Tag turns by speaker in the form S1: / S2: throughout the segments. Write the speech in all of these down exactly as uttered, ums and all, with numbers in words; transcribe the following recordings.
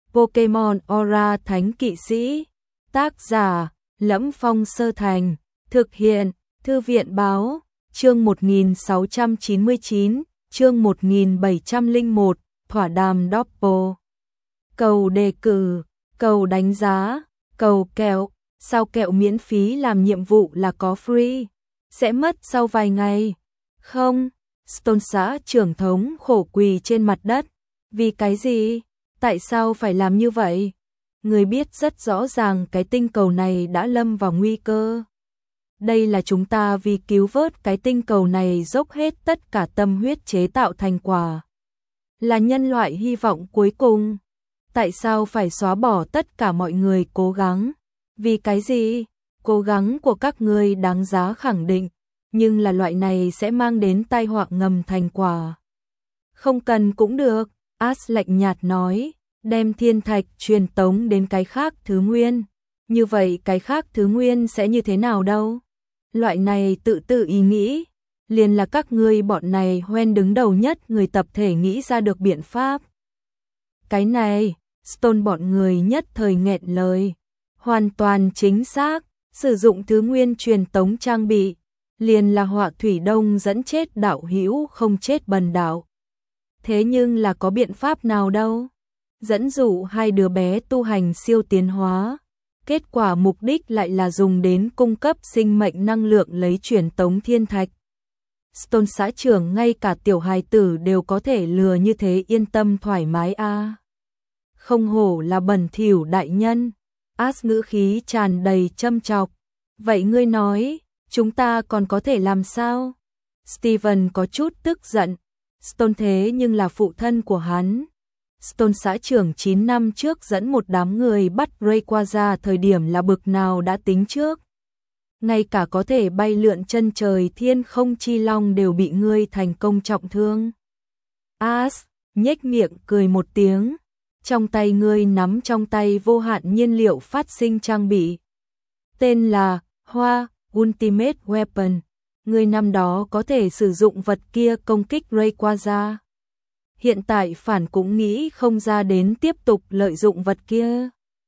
S1: Pokemon Aura Thánh Kỵ Sĩ. Tác giả: Lẫm Phong Sơ Thành. Thực hiện: Thư viện báo. Chương một nghìn sáu trăm chín mươi chín, chương một nghìn bảy trăm lẻ một, thỏa đàm Doppel. Cầu đề cử, cầu đánh giá, cầu kẹo. Sao kẹo miễn phí làm nhiệm vụ là có free? Sẽ mất sau vài ngày. Không, Stone xã trưởng thống khổ quỳ trên mặt đất. Vì cái gì? Tại sao phải làm như vậy? Người biết rất rõ ràng cái tinh cầu này đã lâm vào nguy cơ. Đây là chúng ta vì cứu vớt cái tinh cầu này dốc hết tất cả tâm huyết chế tạo thành quả. Là nhân loại hy vọng cuối cùng. Tại sao phải xóa bỏ tất cả mọi người cố gắng? Vì cái gì? Cố gắng của các ngươi đáng giá khẳng định, nhưng là loại này sẽ mang đến tai họa ngầm thành quả. Không cần cũng được, Ash lạnh nhạt nói, đem thiên thạch truyền tống đến cái khác thứ nguyên. Như vậy cái khác thứ nguyên sẽ như thế nào đâu? Loại này tự tự ý nghĩ, liền là các ngươi bọn này hoen đứng đầu nhất người tập thể nghĩ ra được biện pháp. Cái này, Stone bọn người nhất thời nghẹn lời. Hoàn toàn chính xác, sử dụng thứ nguyên truyền tống trang bị, liền là họa thủy đông dẫn chết đạo hữu không chết bần đạo. Thế nhưng là có biện pháp nào đâu? Dẫn dụ hai đứa bé tu hành siêu tiến hóa, kết quả mục đích lại là dùng đến cung cấp sinh mệnh năng lượng lấy truyền tống thiên thạch. Stone xã trưởng ngay cả tiểu hài tử đều có thể lừa như thế, yên tâm thoải mái a. À. Không hổ là bẩn thỉu đại nhân. Ash ngữ khí tràn đầy châm chọc. Vậy ngươi nói, chúng ta còn có thể làm sao? Steven có chút tức giận. Stone thế nhưng là phụ thân của hắn. Stone xã trưởng chín năm trước dẫn một đám người bắt Rayquaza thời điểm là bực nào đã tính trước. Ngay cả có thể bay lượn chân trời thiên không chi long đều bị ngươi thành công trọng thương. Ash nhếch miệng cười một tiếng. Trong tay ngươi nắm trong tay vô hạn nhiên liệu phát sinh trang bị. Tên là Hoa Ultimate Weapon. Ngươi năm đó có thể sử dụng vật kia công kích Rayquaza. Hiện tại phản cũng nghĩ không ra đến tiếp tục lợi dụng vật kia.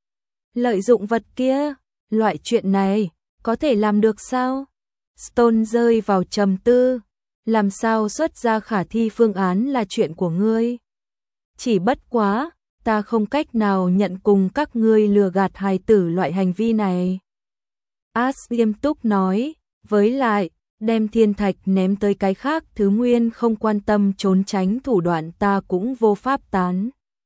S1: Lợi dụng vật kia? Loại chuyện này, có thể làm được sao? Stone rơi vào trầm tư. Làm sao xuất ra khả thi phương án là chuyện của ngươi. Chỉ bất quá, ta không cách nào nhận cùng các ngươi lừa gạt hài tử loại hành vi này. Ash nghiêm túc nói, với lại, đem thiên thạch ném tới cái khác thứ nguyên không quan tâm trốn tránh thủ đoạn ta cũng vô pháp tán.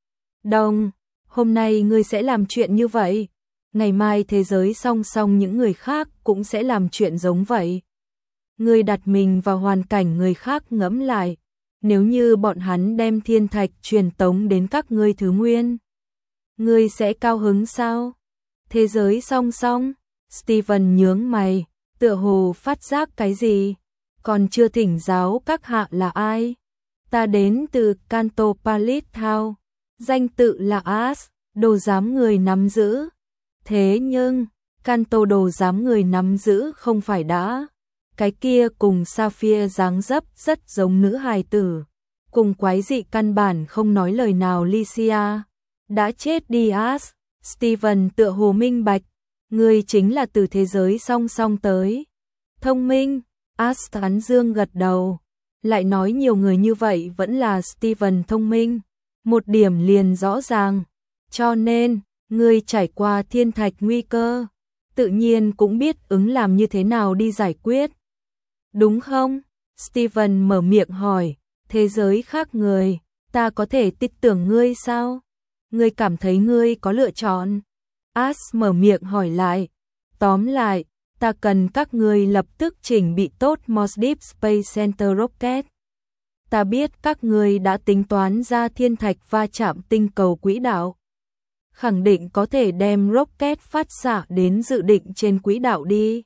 S1: Đồng, hôm nay ngươi sẽ làm chuyện như vậy, ngày mai thế giới song song những người khác cũng sẽ làm chuyện giống vậy. Ngươi đặt mình vào hoàn cảnh người khác ngẫm lại. Nếu như bọn hắn đem thiên thạch truyền tống đến các ngươi thứ nguyên, ngươi sẽ cao hứng sao? Thế giới song song, Steven nhướng mày, tựa hồ phát giác cái gì? Còn chưa thỉnh giáo các hạ là ai? Ta đến từ Kanto Palace Town, danh tự là Ash, đồ giám người nắm giữ. Thế nhưng, Kanto đồ giám người nắm giữ không phải đã... Cái kia cùng Sapphire dáng dấp rất giống nữ hài tử, cùng quái dị căn bản không nói lời nào Lycia. Đã chết đi Ash. Steven tựa hồ minh bạch, ngươi chính là từ thế giới song song tới. Thông minh, Ash tán dương gật đầu. Lại nói nhiều người như vậy vẫn là Steven thông minh. Một điểm liền rõ ràng. Cho nên, ngươi trải qua thiên thạch nguy cơ, tự nhiên cũng biết ứng làm như thế nào đi giải quyết. Đúng không? Steven mở miệng hỏi, thế giới khác người, ta có thể tin tưởng ngươi sao? Ngươi cảm thấy ngươi có lựa chọn? Ash mở miệng hỏi lại, tóm lại, ta cần các ngươi lập tức chỉnh bị tốt Moss Deep Space Center Rocket. Ta biết các ngươi đã tính toán ra thiên thạch va chạm tinh cầu quỹ đạo. Khẳng định có thể đem rocket phát xạ đến dự định trên quỹ đạo đi.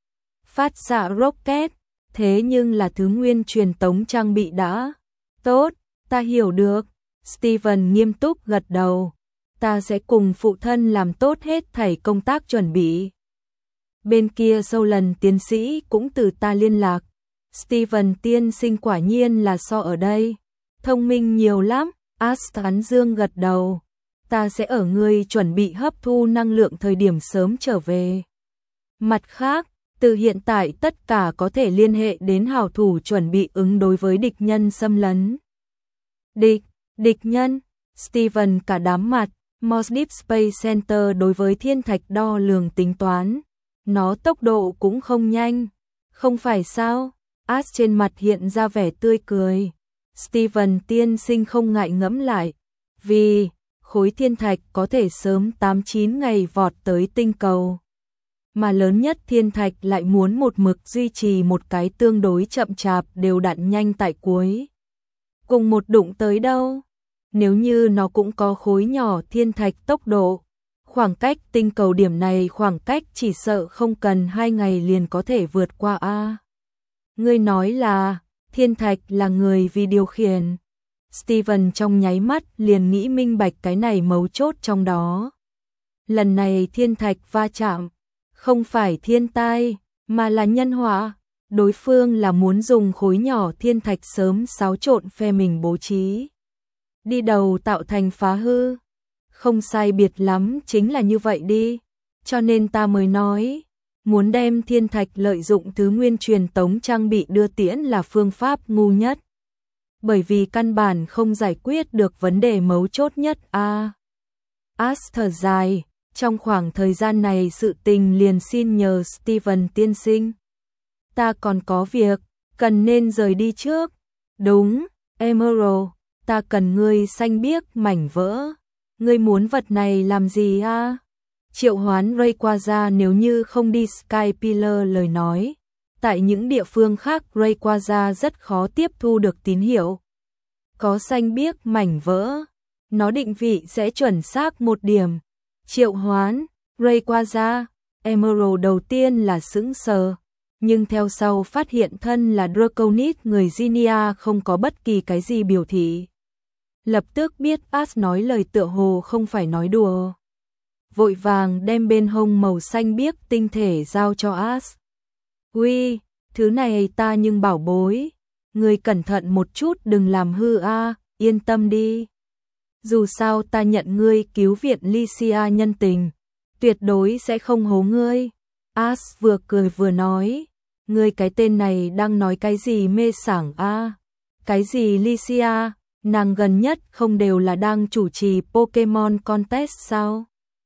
S1: Phát xạ rocket, thế nhưng là thứ nguyên truyền tống trang bị đã. Tốt, ta hiểu được. Steven nghiêm túc gật đầu. Ta sẽ cùng phụ thân làm tốt hết thảy công tác chuẩn bị. Bên kia Sâu Lần tiến sĩ cũng từ ta liên lạc. Steven tiên sinh quả nhiên là so ở đây. Thông minh nhiều lắm, Ash tán dương gật đầu. ta sẽ ở ngươi chuẩn bị hấp thu năng lượng thời điểm sớm trở về. Mặt khác, từ hiện tại tất cả có thể liên hệ đến hảo thủ chuẩn bị ứng đối với địch nhân xâm lấn. Địch, địch nhân, Steven cả đám mặt, Moss Deep Space Center đối với thiên thạch đo lường tính toán. Nó tốc độ cũng không nhanh, không phải sao? As trên mặt hiện ra vẻ tươi cười. Steven tiên sinh không ngại ngẫm lại, vì khối thiên thạch có thể sớm tám chín ngày vọt tới tinh cầu. Mà lớn nhất thiên thạch lại muốn một mực duy trì một cái tương đối chậm chạp đều đặn nhanh tại cuối. Cùng một đụng tới đâu? Nếu như nó cũng có khối nhỏ thiên thạch tốc độ, khoảng cách tinh cầu điểm này khoảng cách chỉ sợ không cần hai ngày liền có thể vượt qua a. Ngươi nói là thiên thạch là người vì điều khiển. Steven trong nháy mắt liền nghĩ minh bạch cái này mấu chốt trong đó. Lần này thiên thạch va chạm, không phải thiên tai, mà là nhân họa. Đối phương là muốn dùng khối nhỏ thiên thạch sớm xáo trộn phe mình bố trí. Đi đầu tạo thành phá hư. Không sai biệt lắm chính là như vậy đi. Cho nên ta mới nói, muốn đem thiên thạch lợi dụng thứ nguyên truyền tống trang bị đưa tiễn là phương pháp ngu nhất. Bởi vì căn bản không giải quyết được vấn đề mấu chốt nhất a. À, As thở dài, trong khoảng thời gian này sự tình liền xin nhờ Steven tiên sinh. Ta còn có việc, cần nên rời đi trước. Đúng, Emerald, ta cần ngươi xanh biếc mảnh vỡ. Ngươi muốn vật này làm gì a? À? Triệu hoán Rayquaza nếu như không đi Skypillar lời nói. Tại những địa phương khác Rayquaza rất khó tiếp thu được tín hiệu. Có xanh biếc mảnh vỡ, nó định vị sẽ chuẩn xác một điểm. Triệu hoán, Rayquaza, Emerald đầu tiên là sững sờ, nhưng theo sau phát hiện thân là Draconis người Zinnia không có bất kỳ cái gì biểu thị. Lập tức biết As nói lời tựa hồ không phải nói đùa. Vội vàng đem bên hông màu xanh biếc tinh thể giao cho As. Uy, thứ này ta nhưng bảo bối. Ngươi cẩn thận một chút đừng làm hư a, yên tâm đi. Dù sao ta nhận ngươi cứu viện Lycia nhân tình, tuyệt đối sẽ không hố ngươi. As vừa cười vừa nói, ngươi cái tên này đang nói cái gì mê sảng a? Cái gì Lycia, nàng gần nhất không đều là đang chủ trì Pokemon Contest sao?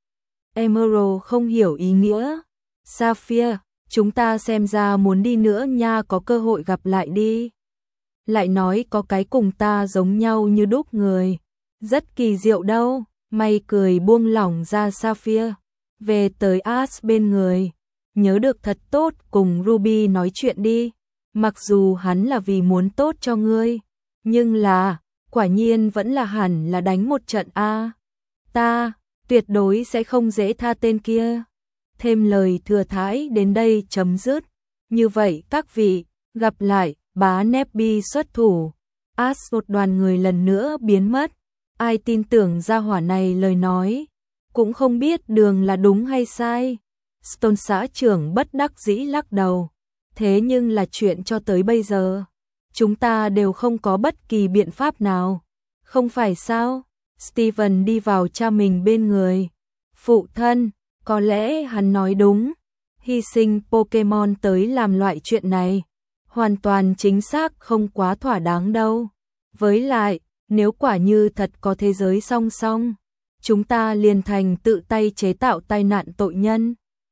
S1: Emerald không hiểu ý nghĩa. Sapphire, chúng ta xem ra muốn đi nữa nha, có cơ hội gặp lại đi. Lại nói có cái cùng ta giống nhau như đúc người. Rất kỳ diệu đâu. May cười buông lỏng ra Sapphire. Về tới As bên người. Nhớ được thật tốt cùng Ruby nói chuyện đi. Mặc dù hắn là vì muốn tốt cho ngươi. Nhưng là, quả nhiên vẫn là hẳn là đánh một trận a. Ta, tuyệt đối sẽ không dễ tha tên kia. Thêm lời thừa thãi đến đây chấm dứt. Như vậy các vị, gặp lại, bá Nebby xuất thủ. As một đoàn người lần nữa biến mất. Ai tin tưởng ra hỏa này lời nói, cũng không biết đường là đúng hay sai. Stone xã trưởng bất đắc dĩ lắc đầu. Thế nhưng là chuyện cho tới bây giờ, chúng ta đều không có bất kỳ biện pháp nào. Không phải sao? Steven đi vào cha mình bên người. Phụ thân, có lẽ hắn nói đúng. Hy sinh Pokemon tới làm loại chuyện này, hoàn toàn chính xác không quá thỏa đáng đâu. Với lại, nếu quả như thật có thế giới song song, chúng ta liền thành tự tay chế tạo tai nạn tội nhân.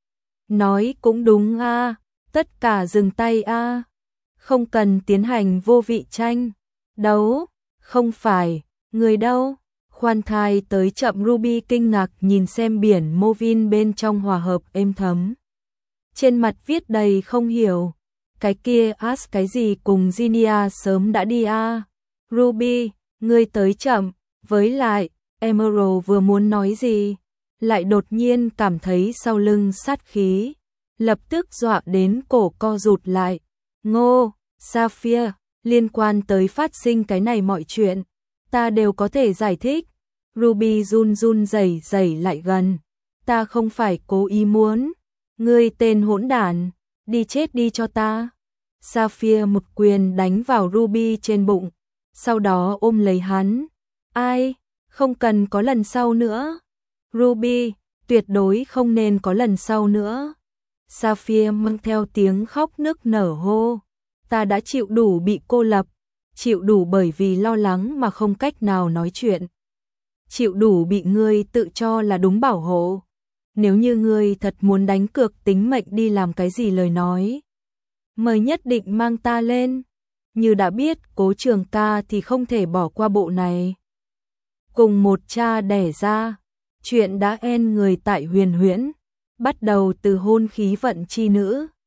S1: Nói cũng đúng a, à, tất cả dừng tay a. À. Không cần tiến hành vô vị tranh đấu, không phải, người đâu? Khoan thai tới chậm Ruby kinh ngạc nhìn xem biển Movin bên trong hòa hợp êm thấm. Trên mặt viết đầy không hiểu. Cái kia As cái gì cùng Zinnia sớm đã đi a. À. Ruby, ngươi tới chậm, với lại, Emerald vừa muốn nói gì, lại đột nhiên cảm thấy sau lưng sát khí, lập tức dọa đến cổ co rụt lại. Ngô, Sapphire, liên quan tới phát sinh cái này mọi chuyện, ta đều có thể giải thích. Ruby run run rẩy rẩy lại gần. Ta không phải cố ý muốn. Ngươi tên hỗn đản, đi chết đi cho ta. Sapphire một quyền đánh vào Ruby trên bụng, sau đó ôm lấy hắn. Ai? Không cần có lần sau nữa. Ruby, tuyệt đối không nên có lần sau nữa. Sapphire mang theo tiếng khóc nức nở hô. Ta đã chịu đủ bị cô lập, chịu đủ bởi vì lo lắng mà không cách nào nói chuyện. Chịu đủ bị ngươi tự cho là đúng bảo hộ. Nếu như ngươi thật muốn đánh cược tính mệnh đi làm cái gì lời nói, mời nhất định mang ta lên. Như đã biết Cố Trường Ca thì không thể bỏ qua bộ này. Cùng một cha đẻ ra, chuyện đã en người tại Huyền Huyễn, bắt đầu từ hôn khí vận chi nữ.